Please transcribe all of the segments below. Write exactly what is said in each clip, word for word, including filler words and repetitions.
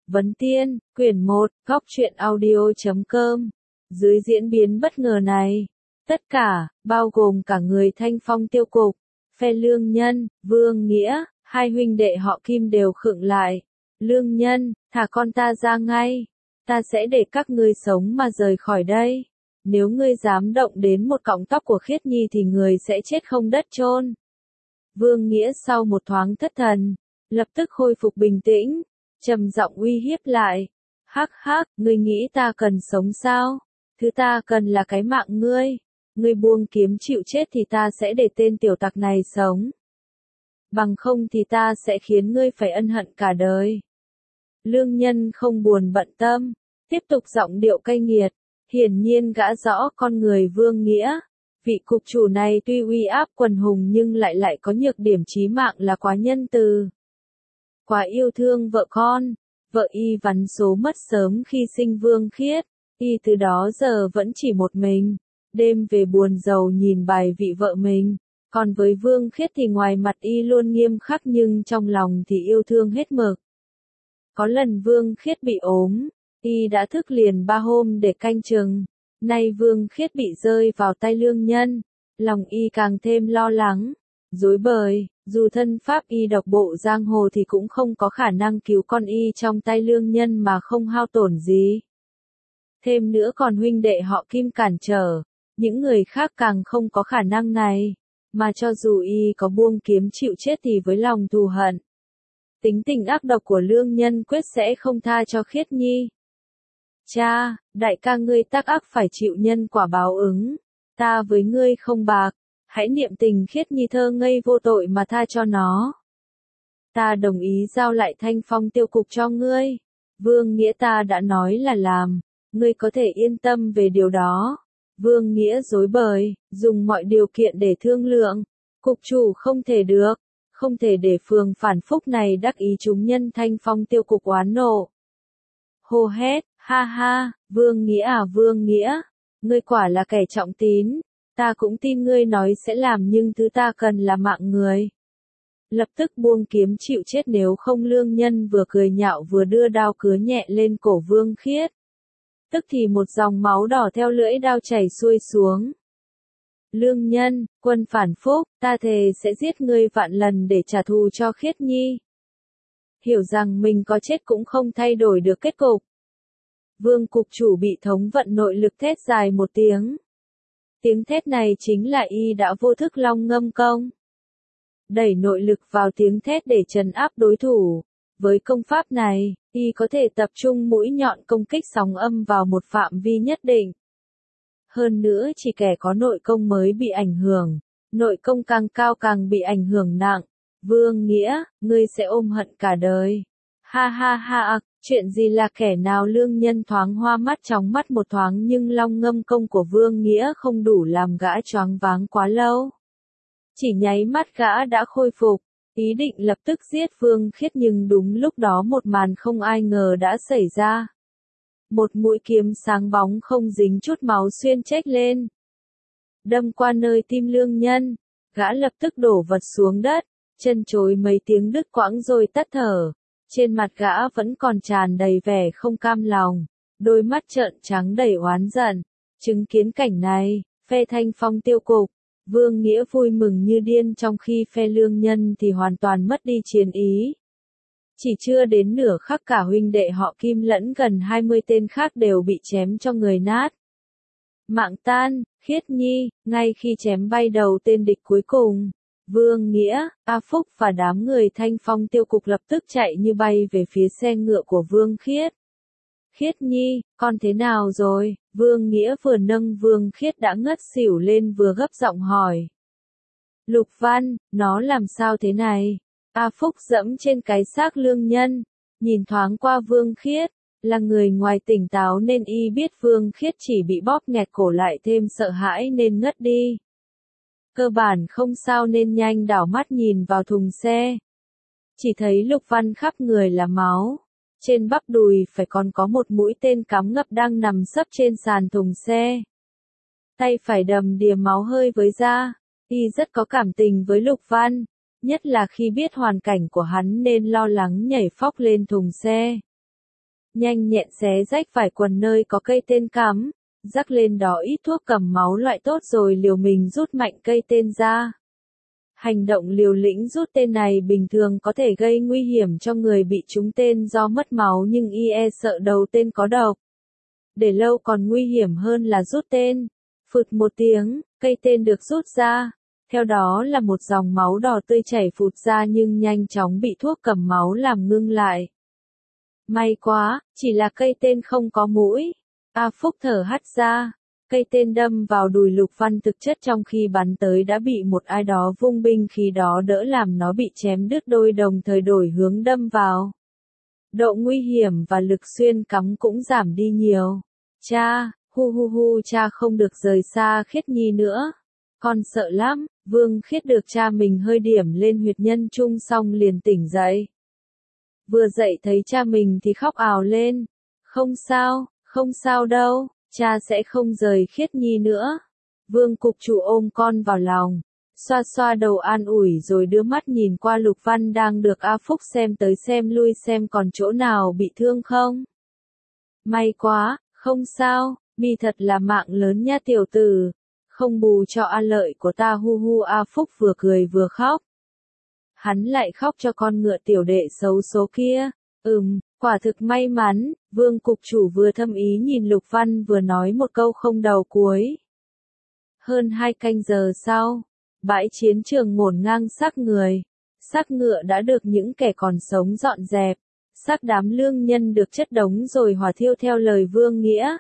Vấn Tiên, quyển một, góc truyện audio chấm com. Dưới diễn biến bất ngờ này, tất cả, bao gồm cả người Thanh Phong tiêu cục, phe Lương Nhân, Vương Nghĩa, hai huynh đệ họ Kim đều khựng lại. Lương Nhân, thả con ta ra ngay. Ta sẽ để các ngươi sống mà rời khỏi đây. Nếu ngươi dám động đến một cọng tóc của Khiết Nhi thì người sẽ chết không đất chôn. Vương Nghĩa sau một thoáng thất thần, lập tức khôi phục bình tĩnh, trầm giọng uy hiếp lại. Hắc hắc, ngươi nghĩ ta cần sống sao? Thứ ta cần là cái mạng ngươi. Ngươi buông kiếm chịu chết thì ta sẽ để tên tiểu tặc này sống. Bằng không thì ta sẽ khiến ngươi phải ân hận cả đời. Lương Nhân không buồn bận tâm, tiếp tục giọng điệu cay nghiệt. Hiển nhiên gã rõ con người Vương Nghĩa. Vị cục chủ này tuy uy áp quần hùng nhưng lại lại có nhược điểm chí mạng là quá nhân từ. Quá yêu thương vợ con, vợ y vắn số mất sớm khi sinh Vương Khiết, y từ đó giờ vẫn chỉ một mình, đêm về buồn rầu nhìn bài vị vợ mình, còn với Vương Khiết thì ngoài mặt y luôn nghiêm khắc nhưng trong lòng thì yêu thương hết mực. Có lần Vương Khiết bị ốm, y đã thức liền ba hôm để canh chừng, nay Vương Khiết bị rơi vào tay Lương Nhân, lòng y càng thêm lo lắng, rối bời. Dù thân pháp y độc bộ giang hồ thì cũng không có khả năng cứu con y trong tay Lương Nhân mà không hao tổn gì. Thêm nữa còn huynh đệ họ Kim cản trở, những người khác càng không có khả năng này, mà cho dù y có buông kiếm chịu chết thì với lòng thù hận, tính tình ác độc của Lương Nhân quyết sẽ không tha cho Khiết Nhi. Cha, đại ca ngươi tác ác phải chịu nhân quả báo ứng, ta với ngươi không bạc. Hãy niệm tình Khiết Nhi thơ ngây vô tội mà tha cho nó. Ta đồng ý giao lại Thanh Phong tiêu cục cho ngươi. Vương Nghĩa ta đã nói là làm, ngươi có thể yên tâm về điều đó. Vương Nghĩa rối bời, dùng mọi điều kiện để thương lượng. Cục chủ không thể được, không thể để phường phản phúc này đắc ý chúng nhân Thanh Phong tiêu cục oán nộ. Hô hét, ha ha, Vương Nghĩa à Vương Nghĩa, ngươi quả là kẻ trọng tín. Ta cũng tin ngươi nói sẽ làm nhưng thứ ta cần là mạng người. Lập tức buông kiếm chịu chết nếu không. Lương Nhân vừa cười nhạo vừa đưa đao cứa nhẹ lên cổ Vương Khiết. Tức thì một dòng máu đỏ theo lưỡi đao chảy xuôi xuống. Lương Nhân, quân phản phúc, ta thề sẽ giết ngươi vạn lần để trả thù cho Khiết Nhi. Hiểu rằng mình có chết cũng không thay đổi được kết cục. Vương cục chủ bị thống vận nội lực thét dài một tiếng. Tiếng thét này chính là y đã vô thức long ngâm công. Đẩy nội lực vào tiếng thét để trấn áp đối thủ. Với công pháp này, y có thể tập trung mũi nhọn công kích sóng âm vào một phạm vi nhất định. Hơn nữa chỉ kẻ có nội công mới bị ảnh hưởng. Nội công càng cao càng bị ảnh hưởng nặng. Vương Nghĩa, ngươi sẽ ôm hận cả đời. Ha ha ha, chuyện gì là kẻ nào? Lương Nhân thoáng hoa mắt chóng mắt một thoáng nhưng long ngâm công của Vương Nghĩa không đủ làm gã choáng váng quá lâu. Chỉ nháy mắt gã đã khôi phục, ý định lập tức giết Vương Khiết nhưng đúng lúc đó một màn không ai ngờ đã xảy ra. Một mũi kiếm sáng bóng không dính chút máu xuyên chếch lên. Đâm qua nơi tim Lương Nhân, gã lập tức đổ vật xuống đất, chân chối mấy tiếng đứt quãng rồi tắt thở. Trên mặt gã vẫn còn tràn đầy vẻ không cam lòng, đôi mắt trợn trắng đầy oán giận. Chứng kiến cảnh này, phe Thanh Phong tiêu cục, Vương Nghĩa vui mừng như điên trong khi phe Lương Nhân thì hoàn toàn mất đi chiến ý. Chỉ chưa đến nửa khắc cả huynh đệ họ Kim lẫn gần hai mươi tên khác đều bị chém cho người nát. Mạng tan, Khiết Nhi, ngay khi chém bay đầu tên địch cuối cùng. Vương Nghĩa, A Phúc và đám người Thanh Phong tiêu cục lập tức chạy như bay về phía xe ngựa của Vương Khiết. Khiết Nhi, con thế nào rồi? Vương Nghĩa vừa nâng Vương Khiết đã ngất xỉu lên vừa gấp giọng hỏi. Lục Văn, nó làm sao thế này? A Phúc dẫm trên cái xác Lương Nhân, nhìn thoáng qua Vương Khiết, là người ngoài tỉnh táo nên y biết Vương Khiết chỉ bị bóp nghẹt cổ lại thêm sợ hãi nên ngất đi. Cơ bản không sao nên nhanh đảo mắt nhìn vào thùng xe. Chỉ thấy Lục Văn khắp người là máu. Trên bắp đùi phải còn có một mũi tên cắm ngập đang nằm sấp trên sàn thùng xe. Tay phải đầm đìa máu hơi với da. Y rất có cảm tình với Lục Văn, nhất là khi biết hoàn cảnh của hắn nên lo lắng nhảy phóc lên thùng xe. nhanh nhẹn xé rách vải quần nơi có cây tên cắm, rắc lên đó ít thuốc cầm máu loại tốt rồi liều mình rút mạnh cây tên ra. Hành động liều lĩnh rút tên này bình thường có thể gây nguy hiểm cho người bị trúng tên do mất máu nhưng y e sợ đầu tên có độc. Để lâu còn nguy hiểm hơn là rút tên. Phụt một tiếng, cây tên được rút ra. Theo đó là một dòng máu đỏ tươi chảy phụt ra nhưng nhanh chóng bị thuốc cầm máu làm ngưng lại. May quá, chỉ là cây tên không có mũi. A Phúc thở hắt ra. Cây tên đâm vào đùi Lục Văn thực chất trong khi bắn tới đã bị một ai đó vung binh khí đó đỡ làm nó bị chém đứt đôi đồng thời đổi hướng đâm vào. Độ nguy hiểm và lực xuyên cắm cũng giảm đi nhiều. Cha, hu hu hu cha không được rời xa Khiết Nhi nữa. Con sợ lắm, Vương Khiết được cha mình hơi điểm lên huyệt nhân trung xong liền tỉnh dậy. Vừa dậy thấy cha mình thì khóc ào lên. Không sao, không sao đâu. Cha sẽ không rời Khiết Nhi nữa. Vương cục chủ ôm con vào lòng, xoa xoa đầu an ủi rồi đưa mắt nhìn qua Lục Văn đang được A Phúc xem tới xem lui xem còn chỗ nào bị thương không. May quá, không sao, mi thật là mạng lớn nha tiểu tử. Không bù cho A Lợi của ta hu hu. A Phúc vừa cười vừa khóc. Hắn lại khóc cho con ngựa tiểu đệ xấu số kia. Ừm, quả thực may mắn, Vương cục chủ vừa thâm ý nhìn Lục Văn vừa nói một câu không đầu cuối. Hơn hai canh giờ sau, bãi chiến trường ngổn ngang xác người. Xác ngựa đã được những kẻ còn sống dọn dẹp. Xác đám lương nhân được chất đống rồi hỏa thiêu theo lời Vương Nghĩa.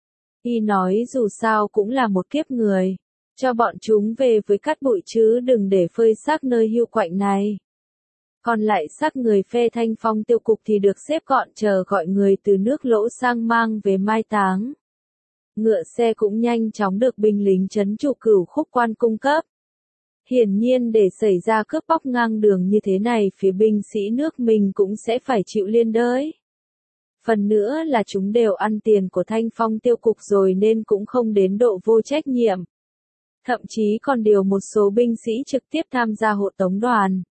Y nói dù sao cũng là một kiếp người. Cho bọn chúng về với cát bụi chứ đừng để phơi xác nơi hiu quạnh này. Còn lại xác người phe Thanh Phong tiêu cục thì được xếp gọn chờ gọi người từ nước Lỗ sang mang về mai táng. Ngựa xe cũng nhanh chóng được binh lính trấn trụ Cửu Khúc quan cung cấp. Hiển nhiên để xảy ra cướp bóc ngang đường như thế này phía binh sĩ nước mình cũng sẽ phải chịu liên đới. Phần nữa là chúng đều ăn tiền của Thanh Phong tiêu cục rồi nên cũng không đến độ vô trách nhiệm. Thậm chí còn điều một số binh sĩ trực tiếp tham gia hộ tống đoàn.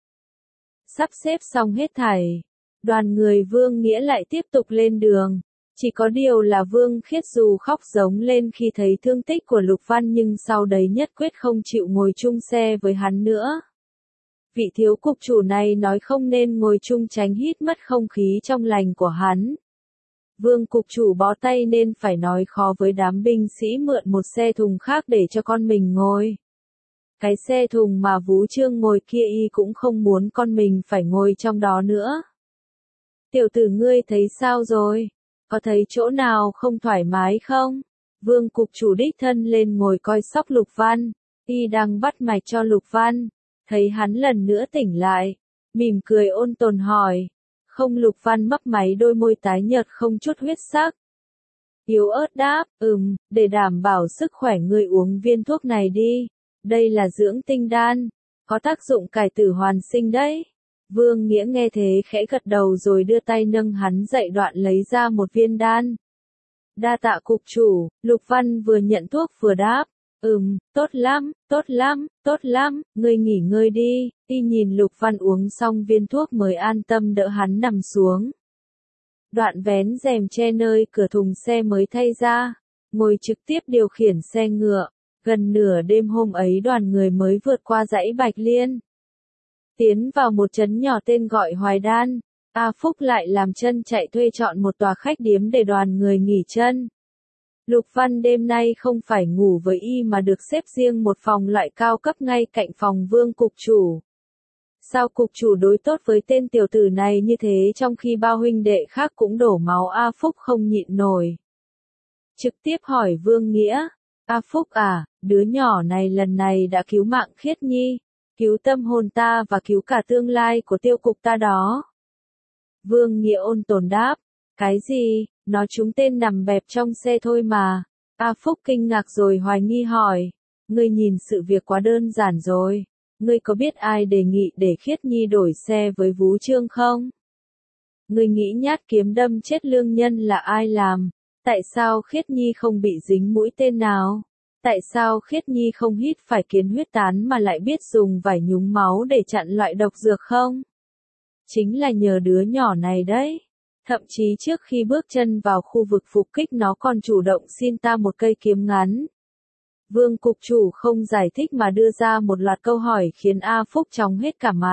Sắp xếp xong hết thảy, đoàn người Vương Nghĩa lại tiếp tục lên đường. Chỉ có điều là Vương Khiết dù khóc giống lên khi thấy thương tích của Lục Văn nhưng sau đấy nhất quyết không chịu ngồi chung xe với hắn nữa. Vị thiếu cục chủ này nói không nên ngồi chung tránh hít mất không khí trong lành của hắn. Vương cục chủ bó tay nên phải nói khó với đám binh sĩ mượn một xe thùng khác để cho con mình ngồi. Cái xe thùng mà Vú Trương ngồi kia y cũng không muốn con mình phải ngồi trong đó nữa. Tiểu tử ngươi thấy sao rồi? Có thấy chỗ nào không thoải mái không? Vương cục chủ đích thân lên ngồi coi sóc Lục Văn. Y đang bắt mạch cho Lục Văn. Thấy hắn lần nữa tỉnh lại. Mỉm cười ôn tồn hỏi. Không. Lục Văn mấp máy đôi môi tái nhợt không chút huyết sắc. Yếu ớt đáp, ừm, để đảm bảo sức khỏe ngươi uống viên thuốc này đi. Đây là dưỡng tinh đan, có tác dụng cải tử hoàn sinh đấy. Vương Nghĩa nghe thế khẽ gật đầu rồi đưa tay nâng hắn dậy đoạn lấy ra một viên đan. Đa tạ cục chủ. Lục Văn vừa nhận thuốc vừa đáp. Ừm, tốt lắm, tốt lắm, tốt lắm, ngươi nghỉ ngơi đi. Y nhìn Lục Văn uống xong viên thuốc mới an tâm đỡ hắn nằm xuống. Đoạn vén rèm che nơi cửa thùng xe mới thay ra, ngồi trực tiếp điều khiển xe ngựa. Gần nửa đêm hôm ấy đoàn người mới vượt qua dãy Bạch Liên. Tiến vào một trấn nhỏ tên gọi Hoài Đan. A Phúc lại làm chân chạy thuê chọn một tòa khách điếm để đoàn người nghỉ chân. Lục Văn đêm nay không phải ngủ với y mà được xếp riêng một phòng loại cao cấp ngay cạnh phòng Vương cục chủ. Sao cục chủ đối tốt với tên tiểu tử này như thế trong khi bao huynh đệ khác cũng đổ máu? A Phúc không nhịn nổi. Trực tiếp hỏi Vương Nghĩa. A Phúc à, đứa nhỏ này lần này đã cứu mạng Khiết Nhi, cứu tâm hồn ta và cứu cả tương lai của tiêu cục ta đó. Vương Nghĩa ôn tồn đáp. Cái gì, nó trúng tên nằm bẹp trong xe thôi mà. A Phúc kinh ngạc rồi hoài nghi hỏi. Ngươi nhìn sự việc quá đơn giản rồi. Ngươi có biết ai đề nghị để Khiết Nhi đổi xe với Vú Trương không? Ngươi nghĩ nhát kiếm đâm chết lương nhân là ai làm? Tại sao Khiết Nhi không bị dính mũi tên nào? Tại sao Khiết Nhi không hít phải kiến huyết tán mà lại biết dùng vải nhúng máu để chặn loại độc dược không? Chính là nhờ đứa nhỏ này đấy. Thậm chí trước khi bước chân vào khu vực phục kích nó còn chủ động xin ta một cây kiếm ngắn. Vương cục chủ không giải thích mà đưa ra một loạt câu hỏi khiến A Phúc chóng hết cả mặt.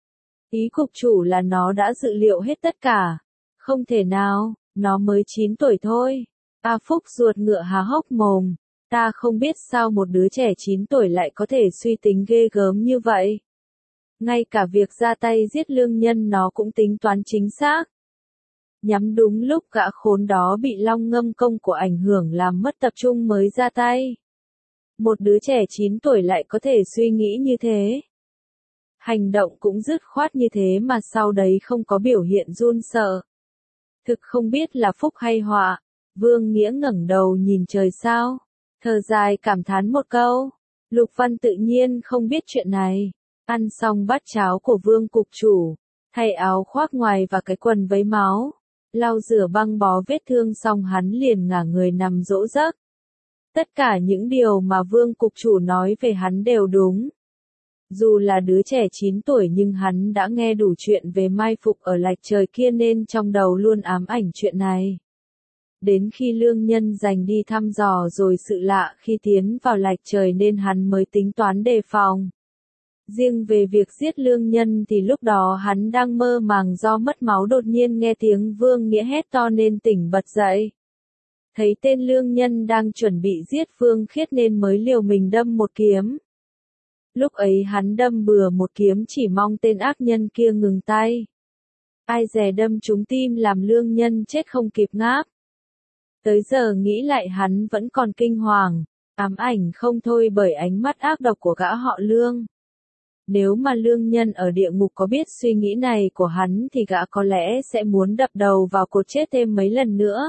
Ý cục chủ là nó đã dự liệu hết tất cả. Không thể nào, nó mới chín tuổi thôi. A Phúc ruột ngựa há hốc mồm. Ta không biết sao một đứa trẻ chín tuổi lại có thể suy tính ghê gớm như vậy. Ngay cả việc ra tay giết lương nhân nó cũng tính toán chính xác. Nhắm đúng lúc gã khốn đó bị long ngâm công của ảnh hưởng làm mất tập trung mới ra tay. Một đứa trẻ chín tuổi lại có thể suy nghĩ như thế. Hành động cũng dứt khoát như thế mà sau đấy không có biểu hiện run sợ. Thực không biết là phúc hay họa. Vương Nghĩa ngẩng đầu nhìn trời sao. Thở dài cảm thán một câu. Lục Văn tự nhiên không biết chuyện này. Ăn xong bát cháo của Vương cục chủ. Thay áo khoác ngoài và cái quần vấy máu. Lau rửa băng bó vết thương xong hắn liền ngả người nằm dỗ giấc. Tất cả những điều mà Vương cục chủ nói về hắn đều đúng. Dù là đứa trẻ chín tuổi nhưng hắn đã nghe đủ chuyện về mai phục ở lạch trời kia nên trong đầu luôn ám ảnh chuyện này. Đến khi lương nhân giành đi thăm dò rồi sự lạ khi tiến vào lạch trời nên hắn mới tính toán đề phòng. Riêng về việc giết lương nhân thì lúc đó hắn đang mơ màng do mất máu đột nhiên nghe tiếng Vương Nghĩa hét to nên tỉnh bật dậy. Thấy tên lương nhân đang chuẩn bị giết Vương Khiết nên mới liều mình đâm một kiếm. Lúc ấy hắn đâm bừa một kiếm chỉ mong tên ác nhân kia ngừng tay. Ai dè đâm trúng tim làm lương nhân chết không kịp ngáp. Tới giờ nghĩ lại hắn vẫn còn kinh hoàng, ám ảnh không thôi bởi ánh mắt ác độc của gã họ Lương. Nếu mà lương nhân ở địa ngục có biết suy nghĩ này của hắn thì gã có lẽ sẽ muốn đập đầu vào cột chết thêm mấy lần nữa.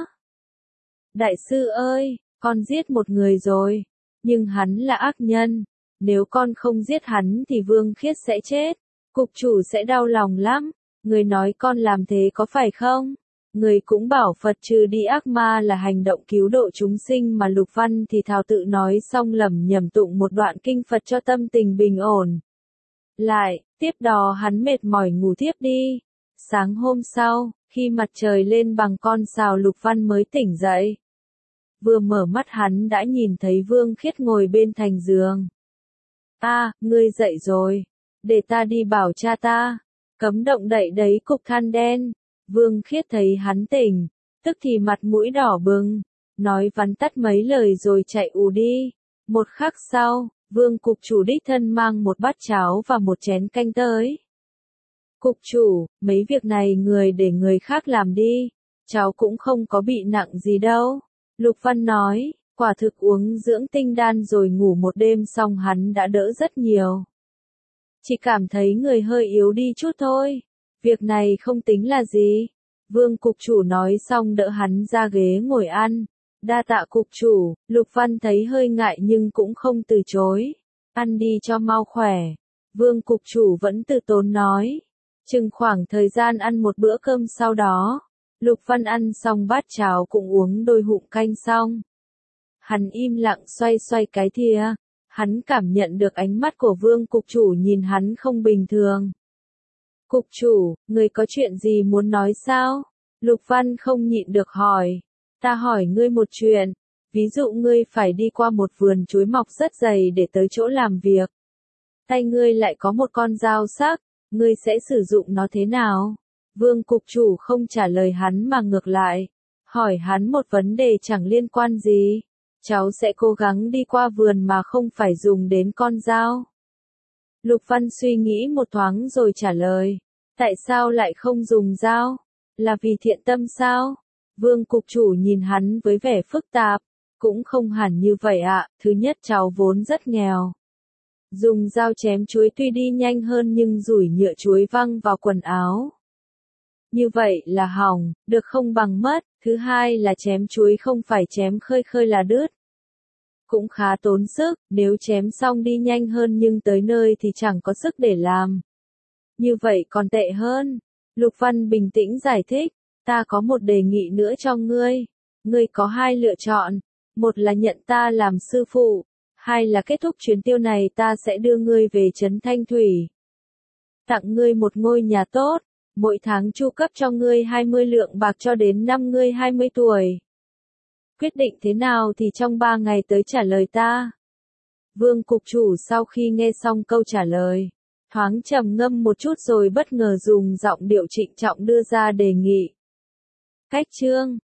Đại sư ơi, con giết một người rồi, nhưng hắn là ác nhân. Nếu con không giết hắn thì Vương Khiết sẽ chết. Cục chủ sẽ đau lòng lắm. Người nói con làm thế có phải không? Người cũng bảo Phật trừ đi ác ma là hành động cứu độ chúng sinh mà Lục Văn thì thào tự nói xong lẩm nhẩm tụng một đoạn kinh Phật cho tâm tình bình ổn. Lại, tiếp đó hắn mệt mỏi ngủ thiếp đi. Sáng hôm sau, khi mặt trời lên bằng con sào Lục Văn mới tỉnh dậy. Vừa mở mắt hắn đã nhìn thấy Vương Khiết ngồi bên thành giường. À, ngươi dậy rồi. Để ta đi bảo cha ta. Cấm động đậy đấy cục than đen. Vương Khiết thấy hắn tỉnh. Tức thì mặt mũi đỏ bừng. Nói vắn tắt mấy lời rồi chạy ù đi. Một khắc sau, Vương cục chủ đích thân mang một bát cháo và một chén canh tới. Cục chủ, mấy việc này người để người khác làm đi. Cháu cũng không có bị nặng gì đâu. Lục Văn nói. Quả thực uống dưỡng tinh đan rồi ngủ một đêm xong hắn đã đỡ rất nhiều. Chỉ cảm thấy người hơi yếu đi chút thôi. Việc này không tính là gì. Vương cục chủ nói xong đỡ hắn ra ghế ngồi ăn. Đa tạ cục chủ, Lục Văn thấy hơi ngại nhưng cũng không từ chối. Ăn đi cho mau khỏe. Vương cục chủ vẫn từ tốn nói. Chừng khoảng thời gian ăn một bữa cơm sau đó. Lục Văn ăn xong bát cháo cũng uống đôi hụm canh xong. Hắn im lặng xoay xoay cái thìa. Hắn cảm nhận được ánh mắt của Vương cục chủ nhìn hắn không bình thường. Cục chủ, người có chuyện gì muốn nói sao? Lục Văn không nhịn được hỏi. Ta hỏi ngươi một chuyện. Ví dụ ngươi phải đi qua một vườn chuối mọc rất dày để tới chỗ làm việc. Tay ngươi lại có một con dao sắc. Ngươi sẽ sử dụng nó thế nào? Vương cục chủ không trả lời hắn mà ngược lại. Hỏi hắn một vấn đề chẳng liên quan gì. Cháu sẽ cố gắng đi qua vườn mà không phải dùng đến con dao. Lục Văn suy nghĩ một thoáng rồi trả lời. Tại sao lại không dùng dao? Là vì thiện tâm sao? Vương cục chủ nhìn hắn với vẻ phức tạp. Cũng không hẳn như vậy ạ. Thứ nhất cháu vốn rất nghèo. Dùng dao chém chuối tuy đi nhanh hơn nhưng rủi nhựa chuối văng vào quần áo. Như vậy là hỏng, được không bằng mất. Thứ hai là chém chuối không phải chém khơi khơi là đứt. Cũng khá tốn sức, nếu chém xong đi nhanh hơn nhưng tới nơi thì chẳng có sức để làm. Như vậy còn tệ hơn. Lục Văn bình tĩnh giải thích, ta có một đề nghị nữa cho ngươi. Ngươi có hai lựa chọn, một là nhận ta làm sư phụ, hai là kết thúc chuyến tiêu này ta sẽ đưa ngươi về trấn Thanh Thủy. Tặng ngươi một ngôi nhà tốt, mỗi tháng chu cấp cho ngươi hai mươi lượng bạc cho đến năm ngươi hai mươi tuổi. Quyết định thế nào thì trong ba ngày tới trả lời ta. Vương cục chủ sau khi nghe xong câu trả lời, thoáng trầm ngâm một chút rồi bất ngờ dùng giọng điệu trịnh trọng đưa ra đề nghị. Cách chương